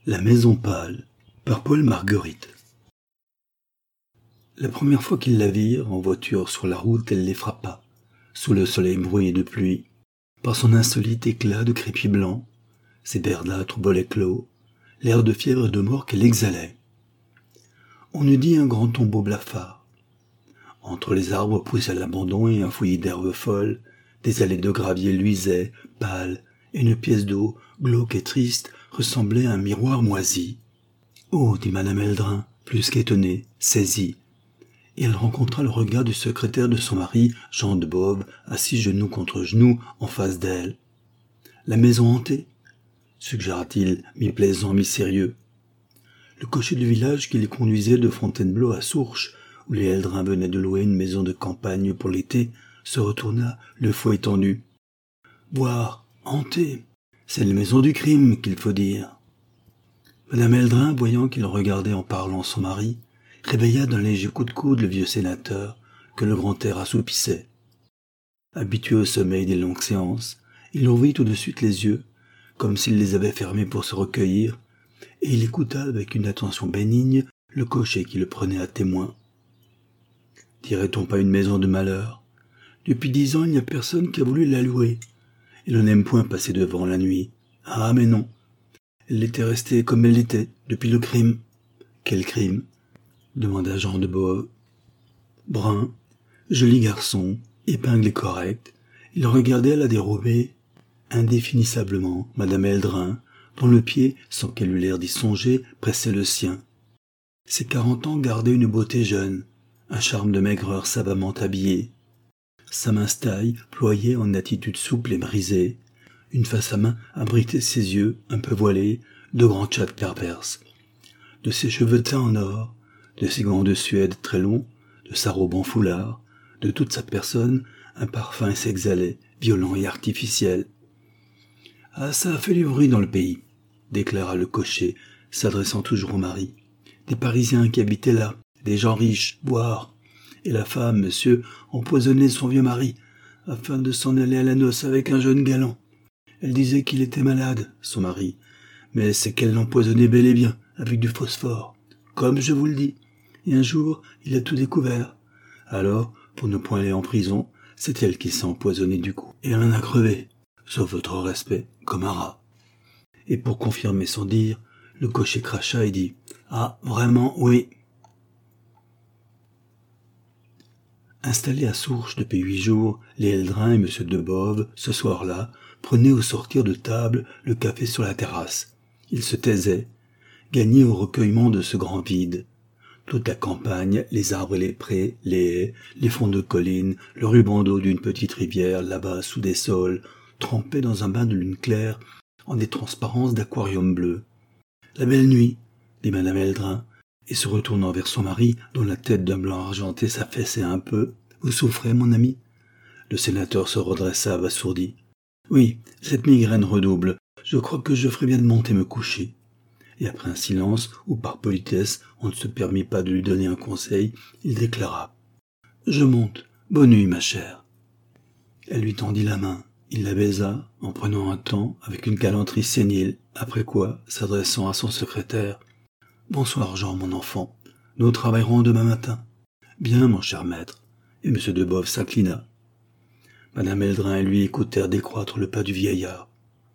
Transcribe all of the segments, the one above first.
La maison pâle, par Paul Marguerite. La première fois qu'ils la virent, en voiture sur la route, elle les frappa, sous le soleil brouillé de pluie, par son insolite éclat de crépi blanc, ses verdâtres bolets clos, l'air de fièvre et de mort qu'elle exhalait. On eût dit un grand tombeau blafard. Entre les arbres poussait à l'abandon et un fouillis d'herbes folles, des allées de gravier luisaient, pâles, et une pièce d'eau, glauque et triste, ressemblait à un miroir moisi. « Oh » dit madame Eldrin, plus qu'étonnée, saisie. Et elle rencontra le regard du secrétaire de son mari, Jean de Boves, assis genou contre genou, en face d'elle. « La maison hantée » suggéra-t-il, mi-plaisant, mi-sérieux. Le cocher du village qui les conduisait de Fontainebleau à Sourches, où les Eldrin venaient de louer une maison de campagne pour l'été, se retourna, le fouet tendu. « Boire, hantée, c'est la maison du crime qu'il faut dire. » Madame Eldrin, voyant qu'il regardait en parlant son mari, réveilla d'un léger coup de coude le vieux sénateur que le grand air assoupissait. Habitué au sommeil des longues séances, il ouvrit tout de suite les yeux, comme s'il les avait fermés pour se recueillir, et il écouta avec une attention bénigne le cocher qui le prenait à témoin. Dirait-on pas une maison de malheur? Depuis 10 ans, il n'y a personne qui a voulu la louer, et l'on n'aime point passer devant la nuit. Ah, mais non. Elle était restée comme elle était, depuis le crime. Quel crime? Demanda Jean de Boves. Brun, joli garçon, épingle et correct, il regardait à la dérobée, indéfinissablement, madame Eldrin, dont le pied, sans qu'elle eût l'air d'y songer, pressait le sien. Ses 40 ans gardaient une beauté jeune, un charme de maigreur savamment habillé. Sa mince taille, ployée en attitude souple et brisée, une face à main abritait ses yeux, un peu voilés, de grands tchats perverses. De ses cheveux teints en or, de ses gants de Suède très longs, de sa robe en foulard, de toute sa personne, un parfum s'exhalait, violent et artificiel. « Ah, ça a fait du bruit dans le pays », déclara le cocher, s'adressant toujours au mari. « Des Parisiens qui habitaient là, des gens riches, boire. Et la femme, monsieur, empoisonnait son vieux mari, afin de s'en aller à la noce avec un jeune galant. Elle disait qu'il était malade, son mari, mais c'est qu'elle l'empoisonnait bel et bien, avec du phosphore, comme je vous le dis. Et un jour, il a tout découvert. Alors, pour ne point aller en prison, c'est elle qui s'est empoisonnée du coup. Et elle en a crevé, sauf votre respect, comme un rat. » Et pour confirmer son dire, le cocher cracha et dit « Ah, vraiment, oui. » Installés à Sourches depuis 8 jours, les Eldrin et M. de Boves, ce soir-là, prenaient au sortir de table le café sur la terrasse. Ils se taisaient, gagnés au recueillement de ce grand vide. Toute la campagne, les arbres et les prés, les haies, les fonds de collines, le ruban d'eau d'une petite rivière, là-bas, sous des saules, trempés dans un bain de lune claire, en des transparences d'aquarium bleu. « La belle nuit !» dit madame Eldrin, et se retournant vers son mari, dont la tête d'un blanc argenté s'affaissait un peu. « Vous souffrez, mon ami ?» Le sénateur se redressa abasourdi. « Oui, cette migraine redouble. Je crois que je ferais bien de monter me coucher. » Et après un silence, où par politesse on ne se permit pas de lui donner un conseil, il déclara « Je monte. Bonne nuit, ma chère. » Elle lui tendit la main. Il la baisa, en prenant un temps, avec une galanterie sénile, après quoi, s'adressant à son secrétaire, « Bonsoir, Jean, mon enfant. Nous travaillerons demain matin. »« Bien, mon cher maître. » Et M. de Boves s'inclina. Madame Eldrin et lui écoutèrent décroître le pas du vieillard.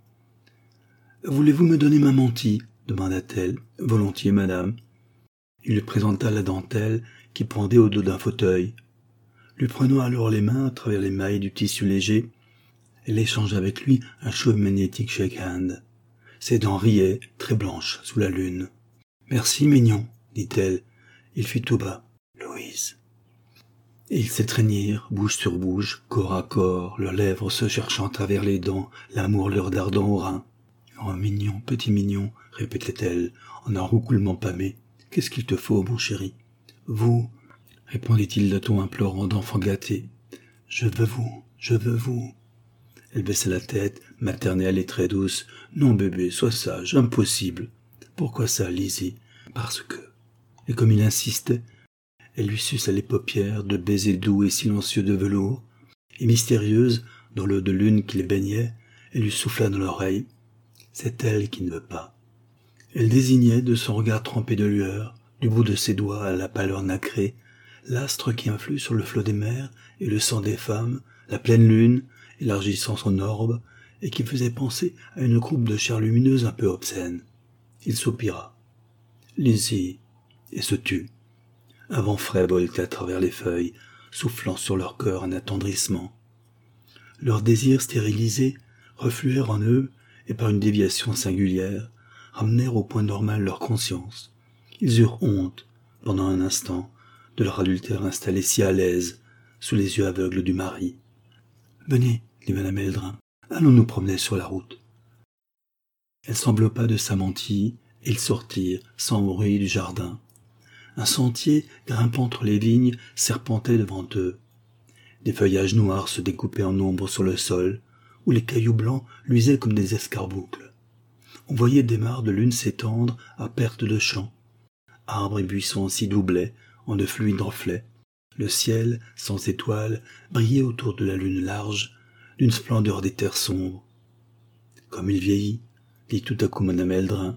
« Voulez-vous me donner ma mantille ?» demanda-t-elle. « Volontiers, madame. » Il lui présenta la dentelle qui pendait au dos d'un fauteuil. Lui prenant alors les mains à travers les mailles du tissu léger, elle échangea avec lui un chauve magnétique shake-hand. Ses dents riaient, très blanches, sous la lune. « Merci, mignon, » dit-elle. Il fit tout bas. « Louise. » Et ils s'étreignirent, bouche sur bouche, corps à corps, leurs lèvres se cherchant à travers les dents, l'amour leur dardant au rein. « Oh, mignon, petit mignon, » répétait-elle, en un roucoulement pâmé. « Qu'est-ce qu'il te faut, mon chéri ?»« Vous, » répondit-il d'un ton implorant d'enfant gâté. « Je veux vous, je veux vous. » Elle baissa la tête, maternelle et très douce. « Non, bébé, sois sage, impossible. »« Pourquoi ça, Lizzie ?»« Parce que... » Et comme il insistait, elle lui suça les paupières de baisers doux et silencieux de velours, et mystérieuse, dans l'eau de lune qui les baignait, elle lui souffla dans l'oreille. « C'est elle qui ne veut pas. » Elle désignait de son regard trempé de lueur, du bout de ses doigts à la pâleur nacrée, l'astre qui influe sur le flot des mers et le sang des femmes, la pleine lune, élargissant son orbe, et qui faisait penser à une croupe de chair lumineuse un peu obscène. Il soupira. Lizzie, et se tut. Un vent frais voltait à travers les feuilles, soufflant sur leur cœur un attendrissement. Leurs désirs stérilisés refluèrent en eux, et par une déviation singulière, ramenèrent au point normal leur conscience. Ils eurent honte, pendant un instant, de leur adultère installé si à l'aise, sous les yeux aveugles du mari. « Venez, dit Madame Eldrin, allons nous promener sur la route. » Elle s'enveloppa de sa mantille, et ils sortirent, sans bruit, du jardin. Un sentier, grimpant entre les vignes, serpentait devant eux. Des feuillages noirs se découpaient en ombre sur le sol, où les cailloux blancs luisaient comme des escarboucles. On voyait des mares de lune s'étendre à perte de champ. Arbres et buissons s'y doublaient en de fluides reflets. Le ciel, sans étoiles, brillait autour de la lune large, d'une splendeur des terres sombres. « Comme il vieillit, » dit tout à coup Madame Eldrin.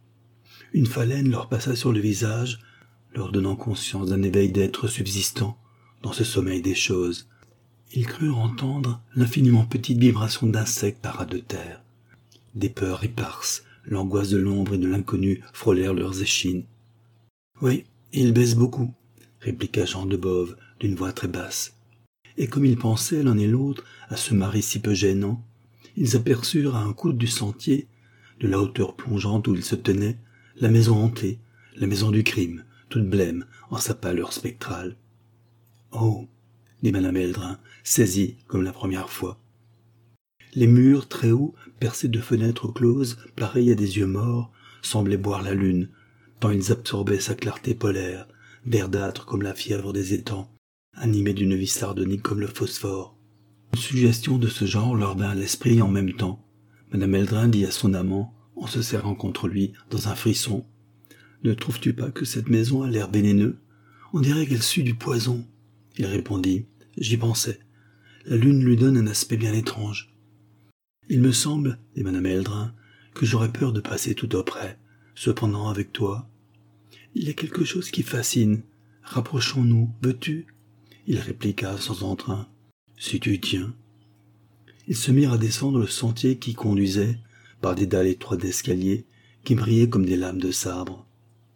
Une phalène leur passa sur le visage, leur donnant conscience d'un éveil d'êtres subsistant dans ce sommeil des choses. Ils crurent entendre l'infiniment petite vibration d'insectes par ras de terre. Des peurs éparses, l'angoisse de l'ombre et de l'inconnu frôlèrent leurs échines. « Oui, il baisse beaucoup, » répliqua Jean de Beauve d'une voix très basse. Et comme ils pensaient l'un et l'autre à ce mari si peu gênant, ils aperçurent à un coude du sentier, de la hauteur plongeante où ils se tenaient, la maison hantée, la maison du crime, toute blême en sa pâleur spectrale. « Oh !» dit Madame Eldrin, saisie comme la première fois. Les murs très hauts, percés de fenêtres closes, pareils à des yeux morts, semblaient boire la lune, tant ils absorbaient sa clarté polaire, verdâtre comme la fièvre des étangs, animée d'une vie sardonique comme le phosphore. Une suggestion de ce genre leur vint à l'esprit en même temps. Madame Eldrin dit à son amant, en se serrant contre lui dans un frisson, « Ne trouves-tu pas que cette maison a l'air vénéneux? On dirait qu'elle sue du poison. » Il répondit, « J'y pensais. La lune lui donne un aspect bien étrange. »« Il me semble, dit Madame Eldrin, que j'aurais peur de passer tout auprès. Cependant, avec toi, il y a quelque chose qui fascine. Rapprochons-nous, veux-tu » Il répliqua sans entrain, « Si tu y tiens. » Ils se mirent à descendre le sentier qui conduisait, par des dalles étroites d'escalier, qui brillaient comme des lames de sabre.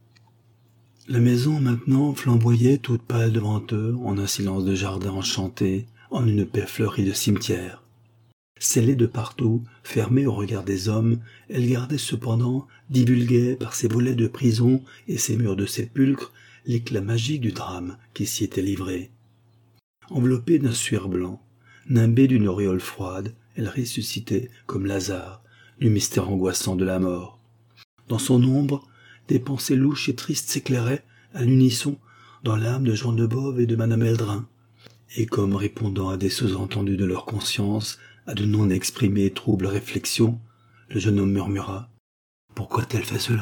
La maison, maintenant, flamboyait toute pâle devant eux, en un silence de jardin enchanté, en une paix fleurie de cimetière. Scellée de partout, fermée au regard des hommes, elle gardait cependant, divulguait par ses volets de prison et ses murs de sépulcre, l'éclat magique du drame qui s'y était livré. Enveloppée d'un suaire blanc, nimbée d'une auréole froide, elle ressuscitait, comme Lazare, du mystère angoissant de la mort. Dans son ombre, des pensées louches et tristes s'éclairaient, à l'unisson, dans l'âme de Jean de Beauve et de Madame Eldrin, et comme répondant à des sous-entendus de leur conscience, à de non exprimées et troubles réflexions, le jeune homme murmura « Pourquoi a-t-elle fait cela ?»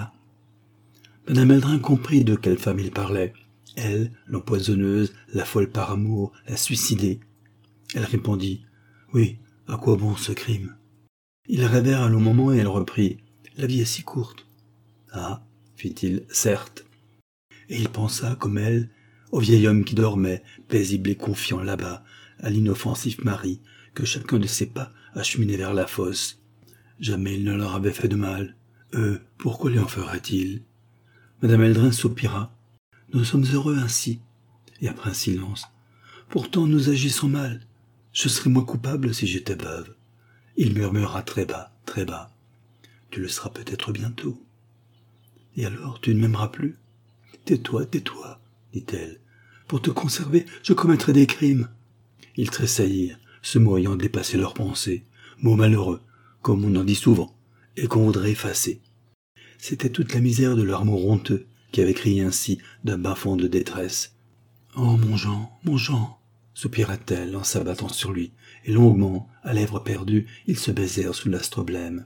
Madame Eldrin comprit de quelle femme il parlait, elle, l'empoisonneuse, la folle par amour, la suicidée. Elle répondit « Oui, à quoi bon ce crime ?» Ils rêvèrent un long moment et elle reprit « La vie est si courte. »« Ah, fit-il, certes. » Et il pensa, comme elle, au vieil homme qui dormait, paisible et confiant là-bas, à l'inoffensif mari, que chacun de ses pas acheminait vers la fosse. Jamais il ne leur avait fait de mal. Eux, pourquoi lui en ferait-il? Madame Eldrin soupira. « Nous sommes heureux ainsi. » Et après un silence. « Pourtant nous agissons mal. Je serais moins coupable si j'étais veuve. » Il murmura très bas, très bas. « Tu le seras peut-être bientôt. » « Et alors, tu ne m'aimeras plus ?»« Tais-toi, tais-toi, dit-elle. Pour te conserver, je commettrai des crimes. » Ils tressaillirent, ce mot ayant dépassé leurs pensées. Mot malheureux, comme on en dit souvent, et qu'on voudrait effacer. C'était toute la misère de leur amour honteux qui avait crié ainsi d'un bas fond de détresse. « Oh, mon Jean !» soupira-t-elle en s'abattant sur lui, et longuement, à lèvres perdues, ils se baisèrent sous l'astre blême.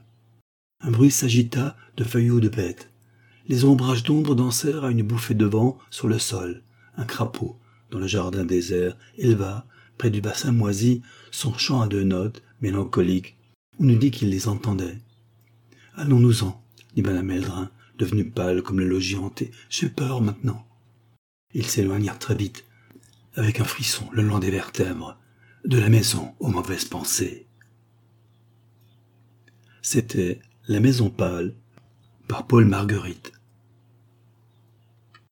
Un bruit s'agita de feuilles de bêtes. Les ombrages d'ombre dansèrent à une bouffée de vent sur le sol. Un crapaud, dans le jardin désert, éleva, près du bassin moisi, son chant à deux notes, mélancolique. On eût dit qu'il les entendait. « Allons-nous-en, dit Madame Eldrin, devenu pâle comme le logis hanté. « J'ai peur maintenant. » Ils s'éloignèrent très vite, avec un frisson le long des vertèbres, de la maison aux mauvaises pensées. C'était La Maison Pâle, par Paul Marguerite.